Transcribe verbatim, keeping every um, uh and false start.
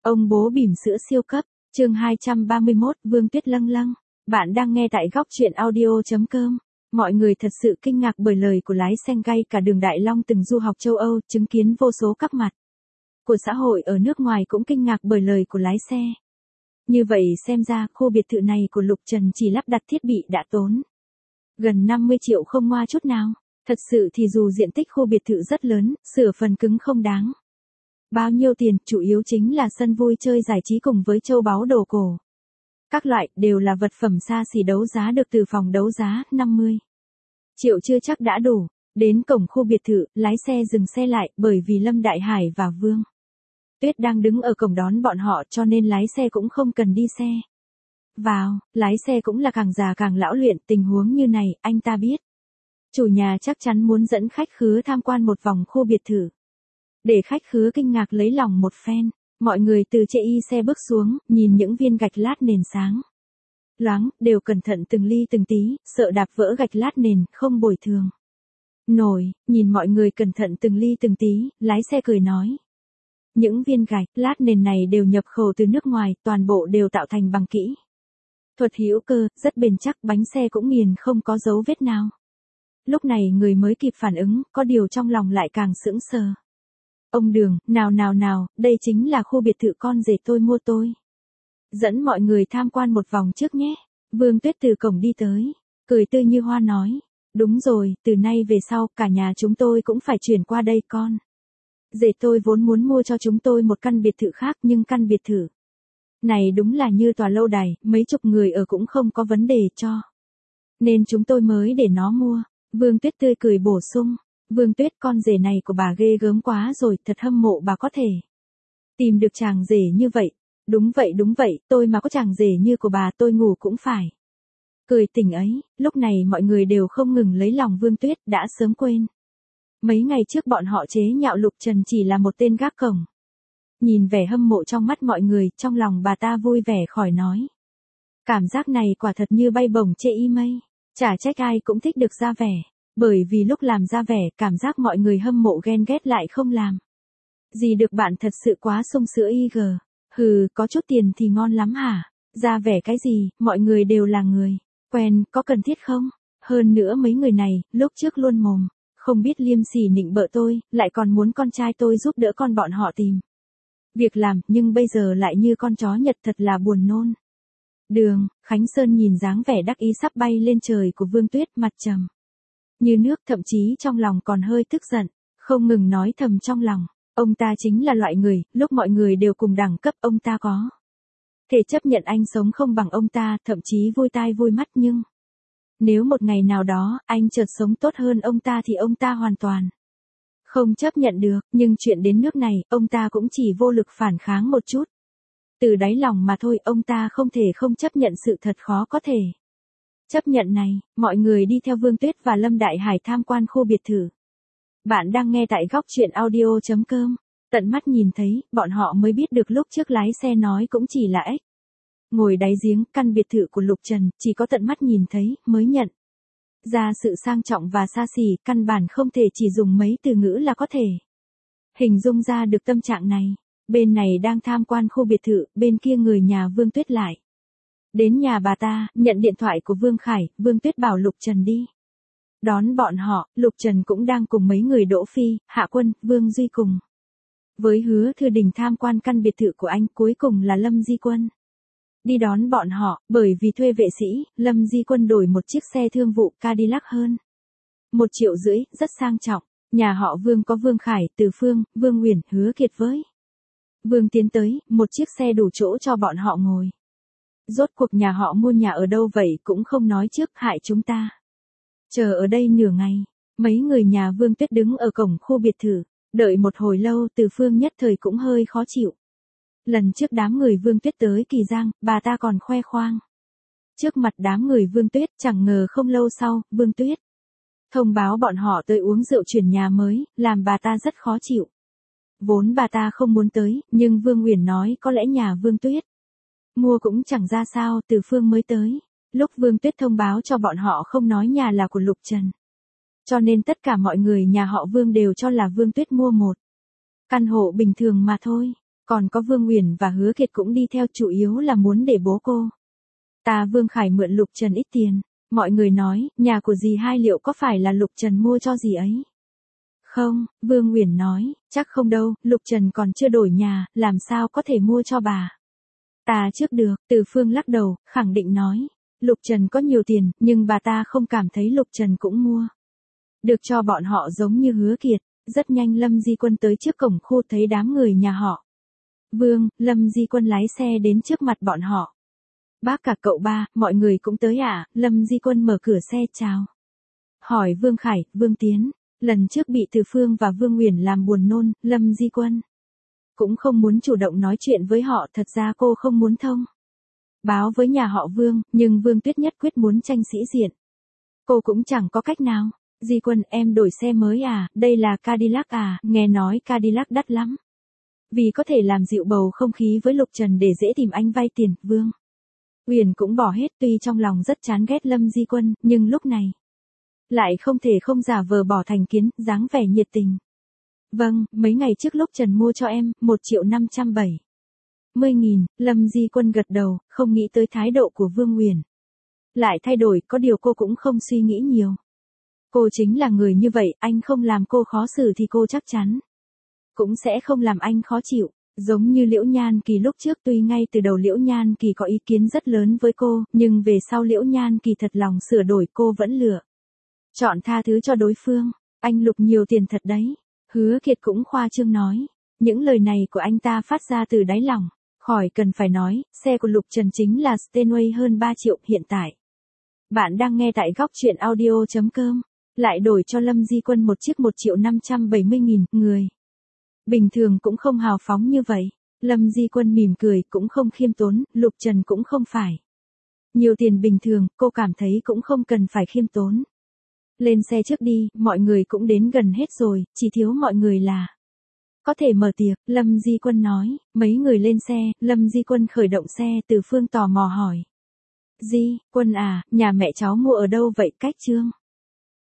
Ông bố bỉm sữa siêu cấp, chương hai trăm ba mươi mốt, Vương Tuyết Lâng Lâng. Bạn đang nghe tại góc truyện audio chấm com. Mọi người thật sự kinh ngạc bởi lời của lái xe gay cả đường Đại Long từng du học châu Âu, chứng kiến vô số các mặt của xã hội ở nước ngoài cũng kinh ngạc bởi lời của lái xe. Như vậy xem ra khu biệt thự này của Lục Trần chỉ lắp đặt thiết bị đã tốn gần năm mươi triệu không ngoa chút nào. Thật sự thì dù diện tích khu biệt thự rất lớn, sửa phần cứng không đáng bao nhiêu tiền, chủ yếu chính là sân vui chơi giải trí cùng với châu báu đồ cổ. Các loại đều là vật phẩm xa xỉ đấu giá được từ phòng đấu giá, năm mươi triệu chưa chắc đã đủ. Đến cổng khu biệt thự, lái xe dừng xe lại bởi vì Lâm Đại Hải và Vương Tuyết đang đứng ở cổng đón bọn họ cho nên lái xe cũng không cần đi xe vào, lái xe cũng là càng già càng lão luyện, tình huống như này, anh ta biết. Chủ nhà chắc chắn muốn dẫn khách khứa tham quan một vòng khu biệt thự. Để khách khứa kinh ngạc lấy lòng một phen, mọi người từ chệ y xe bước xuống, nhìn những viên gạch lát nền sáng loáng, đều cẩn thận từng ly từng tí, sợ đạp vỡ gạch lát nền, không bồi thường nổi. Nhìn mọi người cẩn thận từng ly từng tí, lái xe cười nói. Những viên gạch lát nền này đều nhập khẩu từ nước ngoài, toàn bộ đều tạo thành bằng kỹ thuật hữu cơ, rất bền chắc, bánh xe cũng nghiền không có dấu vết nào. Lúc này người mới kịp phản ứng, có điều trong lòng lại càng sững sờ. Ông Đường, nào nào nào, đây chính là khu biệt thự con rể tôi mua tôi. Dẫn mọi người tham quan một vòng trước nhé. Vương Tuyết từ cổng đi tới, cười tươi như hoa nói. Đúng rồi, từ nay về sau, cả nhà chúng tôi cũng phải chuyển qua đây con. Rể tôi vốn muốn mua cho chúng tôi một căn biệt thự khác nhưng căn biệt thự này đúng là như tòa lâu đài, mấy chục người ở cũng không có vấn đề cho. Nên chúng tôi mới để nó mua. Vương Tuyết tươi cười bổ sung. Vương Tuyết, con rể này của bà ghê gớm quá rồi, thật hâm mộ bà có thể tìm được chàng rể như vậy. Đúng vậy đúng vậy, tôi mà có chàng rể như của bà tôi ngủ cũng phải cười tỉnh ấy. Lúc này mọi người đều không ngừng lấy lòng Vương Tuyết, đã sớm quên mấy ngày trước bọn họ chế nhạo Lục Trần chỉ là một tên gác cổng. Nhìn vẻ hâm mộ trong mắt mọi người, trong lòng bà ta vui vẻ khỏi nói. Cảm giác này quả thật như bay bổng chê y mây. Chả trách ai cũng thích được ra vẻ. Bởi vì lúc làm ra vẻ, cảm giác mọi người hâm mộ ghen ghét lại không làm gì được bạn, thật sự quá sung sữa y gờ. Hừ, có chút tiền thì ngon lắm hả? Ra vẻ cái gì, mọi người đều là người quen, có cần thiết không? Hơn nữa mấy người này, lúc trước luôn mồm không biết liêm sỉ nịnh bợ tôi, lại còn muốn con trai tôi giúp đỡ con bọn họ tìm việc làm, nhưng bây giờ lại như con chó Nhật, thật là buồn nôn. Đường, Khánh Sơn nhìn dáng vẻ đắc ý sắp bay lên trời của Vương Tuyết, mặt trầm như nước, thậm chí trong lòng còn hơi tức giận, không ngừng nói thầm trong lòng. Ông ta chính là loại người, lúc mọi người đều cùng đẳng cấp, ông ta có thể chấp nhận anh sống không bằng ông ta, thậm chí vui tai vui mắt, nhưng nếu một ngày nào đó, anh chợt sống tốt hơn ông ta thì ông ta hoàn toàn không chấp nhận được. Nhưng chuyện đến nước này, ông ta cũng chỉ vô lực phản kháng một chút. Từ đáy lòng mà thôi, ông ta không thể không chấp nhận sự thật khó có thể chấp nhận này. Mọi người đi theo Vương Tuyết và Lâm Đại Hải tham quan khu biệt thự. Bạn đang nghe tại góc truyện audio chấm com. Tận mắt nhìn thấy, bọn họ mới biết được lúc trước lái xe nói cũng chỉ là ếch ngồi đáy giếng. Căn biệt thự của Lục Trần, chỉ có tận mắt nhìn thấy, mới nhận ra sự sang trọng và xa xỉ, căn bản không thể chỉ dùng mấy từ ngữ là có thể hình dung ra được tâm trạng này. Bên này đang tham quan khu biệt thự, bên kia người nhà Vương Tuyết lại đến nhà bà ta, nhận điện thoại của Vương Khải. Vương Tuyết bảo Lục Trần đi đón bọn họ. Lục Trần cũng đang cùng mấy người Đỗ Phi, Hạ Quân, Vương Duy cùng với Hứa Thư Đình tham quan căn biệt thự của anh. Cuối cùng là Lâm Di Quân đi đón bọn họ, bởi vì thuê vệ sĩ, Lâm Di Quân đổi một chiếc xe thương vụ Cadillac hơn một triệu rưỡi, rất sang trọng. Nhà họ Vương có Vương Khải, Từ Phương, Vương Uyển, Hứa Kiệt với Vương tiến tới, một chiếc xe đủ chỗ cho bọn họ ngồi. Rốt cuộc nhà họ mua nhà ở đâu vậy cũng không nói trước, hại chúng ta chờ ở đây nửa ngày. Mấy người nhà Vương Tuyết đứng ở cổng khu biệt thự, đợi một hồi lâu. Từ Phương nhất thời cũng hơi khó chịu. Lần trước đám người Vương Tuyết tới Kỳ Giang, bà ta còn khoe khoang trước mặt đám người Vương Tuyết, chẳng ngờ không lâu sau, Vương Tuyết thông báo bọn họ tới uống rượu chuyển nhà mới, làm bà ta rất khó chịu. Vốn bà ta không muốn tới, nhưng Vương Uyển nói có lẽ nhà Vương Tuyết mua cũng chẳng ra sao, Từ Phương mới tới. Lúc Vương Tuyết thông báo cho bọn họ không nói nhà là của Lục Trần, cho nên tất cả mọi người nhà họ Vương đều cho là Vương Tuyết mua một căn hộ bình thường mà thôi. Còn có Vương Uyển và Hứa Kiệt cũng đi theo, chủ yếu là muốn để bố cô. Ta Vương Khải mượn Lục Trần ít tiền. Mọi người nói, nhà của dì hai liệu có phải là Lục Trần mua cho dì ấy? Không, Vương Uyển nói, chắc không đâu, Lục Trần còn chưa đổi nhà, làm sao có thể mua cho bà. Ta trước được, Từ Phương lắc đầu, khẳng định nói. Lục Trần có nhiều tiền, nhưng bà ta không cảm thấy Lục Trần cũng mua. Được cho bọn họ giống như Hứa Kiệt. Rất nhanh Lâm Di Quân tới trước cổng khu thấy đám người nhà họ. Vương, Lâm Di Quân lái xe đến trước mặt bọn họ. Bác cả cậu ba, mọi người cũng tới à? Lâm Di Quân mở cửa xe chào. Hỏi Vương Khải, Vương Tiến. Lần trước bị Từ Phương và Vương Uyển làm buồn nôn, Lâm Di Quân cũng không muốn chủ động nói chuyện với họ, thật ra cô không muốn thông báo với nhà họ Vương, nhưng Vương Tuyết nhất quyết muốn tranh sĩ diện. Cô cũng chẳng có cách nào. Di Quân, em đổi xe mới à, đây là Cadillac à, nghe nói Cadillac đắt lắm. Vì có thể làm dịu bầu không khí với Lục Trần để dễ tìm anh vay tiền, Vương Uyển cũng bỏ hết, tuy trong lòng rất chán ghét Lâm Di Quân, nhưng lúc này lại không thể không giả vờ bỏ thành kiến, dáng vẻ nhiệt tình. Vâng, mấy ngày trước Lục Trần mua cho em, một triệu năm trăm bảy mươi nghìn, Lâm Di Quân gật đầu, không nghĩ tới thái độ của Vương Uyển lại thay đổi, có điều cô cũng không suy nghĩ nhiều. Cô chính là người như vậy, anh không làm cô khó xử thì cô chắc chắn cũng sẽ không làm anh khó chịu. Giống như Liễu Nhan Kỳ lúc trước, tuy ngay từ đầu Liễu Nhan Kỳ có ý kiến rất lớn với cô, nhưng về sau Liễu Nhan Kỳ thật lòng sửa đổi, cô vẫn lựa chọn tha thứ cho đối phương. Anh Lục nhiều tiền thật đấy. Hứa Kiệt cũng khoa trương nói. Những lời này của anh ta phát ra từ đáy lòng. Khỏi cần phải nói, xe của Lục Trần chính là Steinway hơn ba triệu hiện tại. Bạn đang nghe tại góc truyện audio chấm com. Lại đổi cho Lâm Di Quân một chiếc một triệu năm trăm bảy mươi nghìn, người bình thường cũng không hào phóng như vậy. Lâm Di Quân mỉm cười, cũng không khiêm tốn, Lục Trần cũng không phải nhiều tiền bình thường, cô cảm thấy cũng không cần phải khiêm tốn. Lên xe trước đi, mọi người cũng đến gần hết rồi, chỉ thiếu mọi người là có thể mở tiệc, Lâm Di Quân nói. Mấy người lên xe, Lâm Di Quân khởi động xe, Từ Phương tò mò hỏi. Di Quân à, nhà mẹ cháu mua ở đâu vậy, cách Trương